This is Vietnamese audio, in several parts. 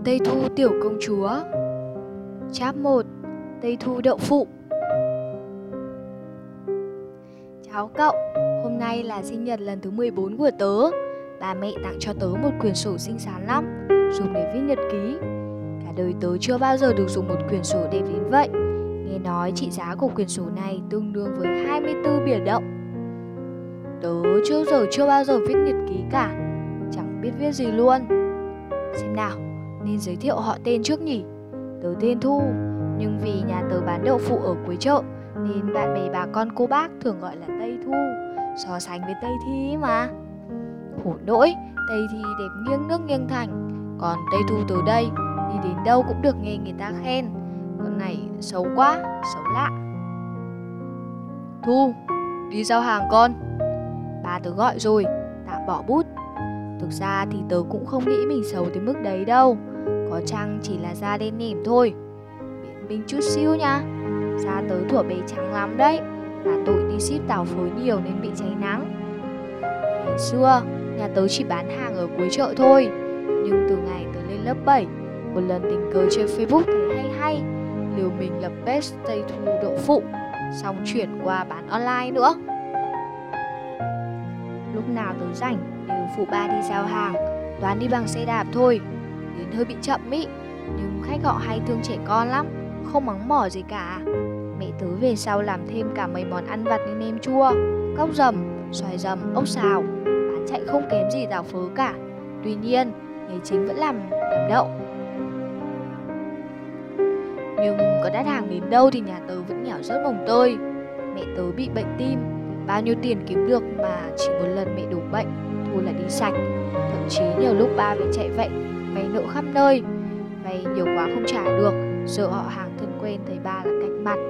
Tây Thu tiểu công chúa. Chap 1. Tây Thu đậu phụ. Chào cậu, hôm nay là sinh nhật lần thứ 14 của tớ. Bà mẹ tặng cho tớ một quyển sổ xinh xắn lắm, dùng để viết nhật ký. Cả đời tớ chưa bao giờ được dùng một quyển sổ đẹp đến vậy. Nghe nói trị giá của quyển sổ này tương đương với 24 biển động. Tớ chưa bao giờ viết nhật ký cả, chẳng biết viết gì luôn. Xem nào, nên giới thiệu họ tên trước nhỉ. Tớ tên Thu, nhưng vì nhà tớ bán đậu phụ ở cuối chợ nên bạn bè bà con cô bác thường gọi là Tây Thu, so sánh với Tây Thi mà. Khổ nỗi, Tây Thi đẹp nghiêng nước nghiêng thành, còn Tây Thu từ đây đi đến đâu cũng được nghe người ta khen. Con này xấu quá, xấu lạ. Thu, đi giao hàng con. Bà tớ gọi rồi, tạm bỏ bút. Thực ra thì tớ cũng không nghĩ mình xấu tới mức đấy đâu, có chăng chỉ là da đen nỉm thôi. Biện minh chút xíu nha. Da tớ thuở bé trắng lắm đấy, và tội đi ship tàu phới nhiều nên bị cháy nắng. Ngày xưa, nhà tớ chỉ bán hàng ở cuối chợ thôi. Nhưng từ ngày tớ lên lớp 7, một lần tình cờ trên Facebook thấy hay, liều mình lập page Tây Thu đậu phụ, xong chuyển qua bán online nữa. Lúc nào tớ rảnh đều phụ ba đi giao hàng, toàn đi bằng xe đạp thôi, đến hơi bị chậm ý. Nhưng khách họ hay thương trẻ con lắm, không mắng mỏ gì cả. Mẹ tớ về sau làm thêm cả mấy món ăn vặt như nem chua, cóc dầm, xoài dầm, ốc xào, bán chạy không kém gì tàu phớ cả. Tuy nhiên, nghề chính vẫn làm đậu. Nhưng có đắt hàng đến đâu thì nhà tớ vẫn nghèo rớt mồng tơi. Mẹ tớ bị bệnh tim, bao nhiêu tiền kiếm được mà chỉ một lần mẹ đổ bệnh, thôi là đi sạch. Thậm chí nhiều lúc ba phải chạy vậy, vay nợ khắp nơi. Vay nhiều quá không trả được, sợ họ hàng thân quen thấy ba là cạch mặt.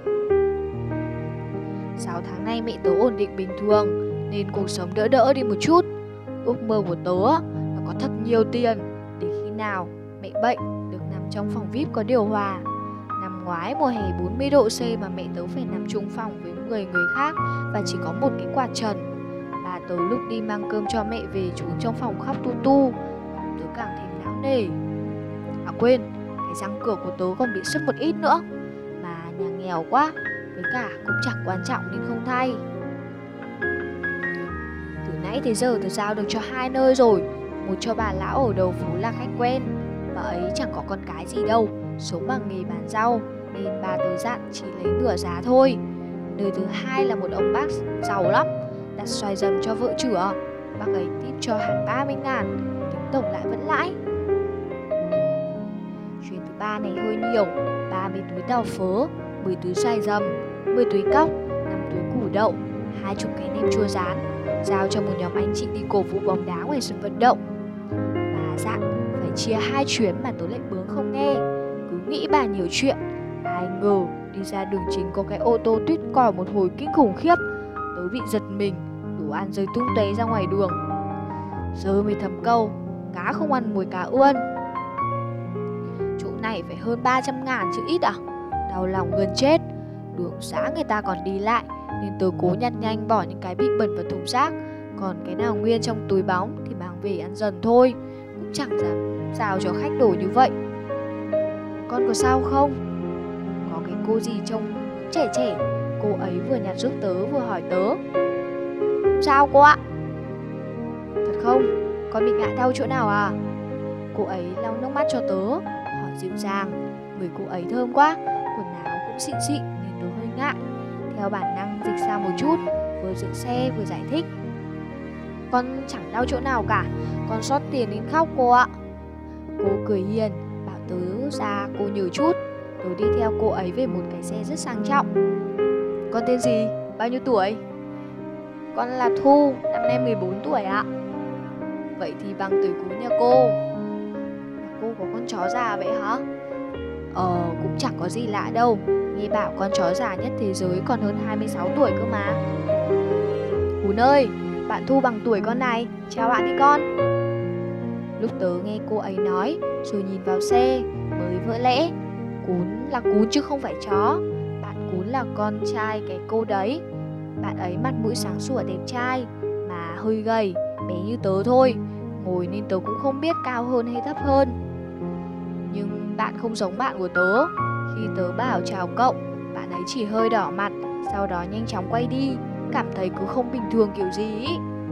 6 tháng nay mẹ tớ ổn định bình thường, nên cuộc sống đỡ đỡ đi một chút. Ước mơ của tớ là có thật nhiều tiền, để khi nào mẹ bệnh được nằm trong phòng VIP có điều hòa. Năm ngoái mùa hè 40 độ C mà mẹ tớ phải nằm chung phòng với 10 người khác và chỉ có một cái quạt trần. Bà tớ lúc đi mang cơm cho mẹ về trốn trong phòng khóc tu tu, tớ càng thêm não nề. À quên, cái răng cửa của tớ còn bị sứt một ít nữa, mà nhà nghèo quá, với cả cũng chẳng quan trọng nên không thay. Từ nãy tới giờ tớ giao được cho 2 nơi rồi. Một cho bà lão ở đầu phố là khách quen, bà ấy chẳng có con cái gì đâu, sống bằng nghề bán rau nên bà tớ dặn chỉ lấy nửa giá thôi. Nơi thứ hai là một ông bác giàu lắm, đặt xoài dầm cho vợ chửa. Bác ấy tip cho hẳn 30.000, tính tổng lại vẫn lãi. Chuyến thứ ba này hơi nhiều, 30 túi tàu phớ, 10 túi xoài dầm, 10 túi cóc, 5 túi củ đậu, 20 cái nem chua rán, giao cho một nhóm anh chị đi cổ vũ bóng đá ngoài sân vận động. Bà dặn phải chia 2 chuyến mà tớ lại bướng không nghe, cứ nghĩ bà nhiều chuyện. Ai ngờ đi ra đường chính có cái ô tô tuýt còi một hồi kinh khủng khiếp, tớ bị giật mình, đồ ăn rơi tung tóe ra ngoài đường. Giờ mới thấm câu, cá không ăn mùi cá ươn. Chỗ này phải hơn 300.000 chứ ít à? Đau lòng gần chết. Đường xã người ta còn đi lại nên tớ cố nhặt nhanh bỏ những cái bị bẩn vào thùng rác, còn cái nào nguyên trong túi bóng thì mang về ăn dần thôi, cũng chẳng dám giao cho khách đổ như vậy. Con có sao không? Có cái cô gì trông trẻ trẻ, cô ấy vừa nhặt giúp tớ vừa hỏi tớ. Sao cô ạ? Thật không? Con bị ngã đau chỗ nào à? Cô ấy lau nước mắt cho tớ, hỏi dịu dàng. Người cô ấy thơm quá, quần áo cũng xịn xịn nên tớ hơi ngại. Theo bản năng dịch sang một chút, vừa dựng xe vừa giải thích. Con chẳng đau chỗ nào cả, con sót tiền đến khóc cô ạ. Cô cười hiền, bảo tớ ra cô nhờ chút. Tớ đi theo cô ấy về một cái xe rất sang trọng. Con tên gì? Bao nhiêu tuổi? Con là Thu, năm nay 14 tuổi ạ. Vậy thì bằng tuổi cú nhà cô. Cô có con chó già vậy hả? Cũng chẳng có gì lạ đâu. Nghe bảo con chó già nhất thế giới còn hơn 26 tuổi cơ mà. Cún ơi, bạn Thu bằng tuổi con này, chào bạn đi con. Lúc tớ nghe cô ấy nói, rồi nhìn vào xe, mới vỡ lẽ. Cún là cún chứ không phải chó. Bạn Cún là con trai cái cô đấy. Bạn ấy mặt mũi sáng sủa đẹp trai, mà hơi gầy, bé như tớ thôi. Ngồi nên tớ cũng không biết cao hơn hay thấp hơn. Nhưng bạn không giống bạn của tớ. Khi tớ bảo chào cậu, bạn ấy chỉ hơi đỏ mặt, sau đó nhanh chóng quay đi, cảm thấy cứ không bình thường kiểu gì ý.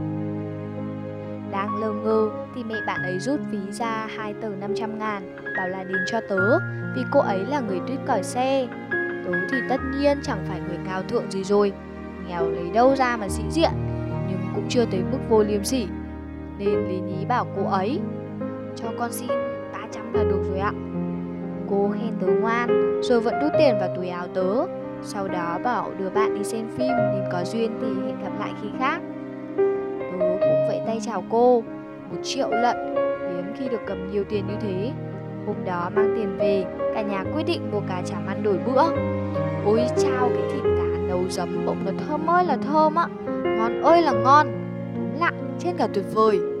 Đang lơ ngơ thì mẹ bạn ấy rút ví ra 2 tờ 500.000, bảo là đến cho tớ vì cô ấy là người tuýt còi xe. Tớ thì tất nhiên chẳng phải người cao thượng gì rồi, nghèo lấy đâu ra mà sĩ diện, nhưng cũng chưa tới mức vô liêm sỉ, nên lý nhí bảo cô ấy: cho con xin 300 là được rồi ạ. Cô khen tớ ngoan, rồi vẫn đút tiền vào túi áo tớ. Sau đó bảo đưa bạn đi xem phim, nên có duyên thì hẹn gặp lại khi khác. Tớ cũng vẫy tay chào cô. 1 triệu lận, hiếm khi được cầm nhiều tiền như thế. Hôm đó mang tiền về, cả nhà quyết định mua cá chấm ăn đổi bữa. Ôi chao, cái thịt cá nấu giấm bỗng nó thơm ơi là thơm á, ngon ơi là ngon, đúng lạ, trên cả tuyệt vời.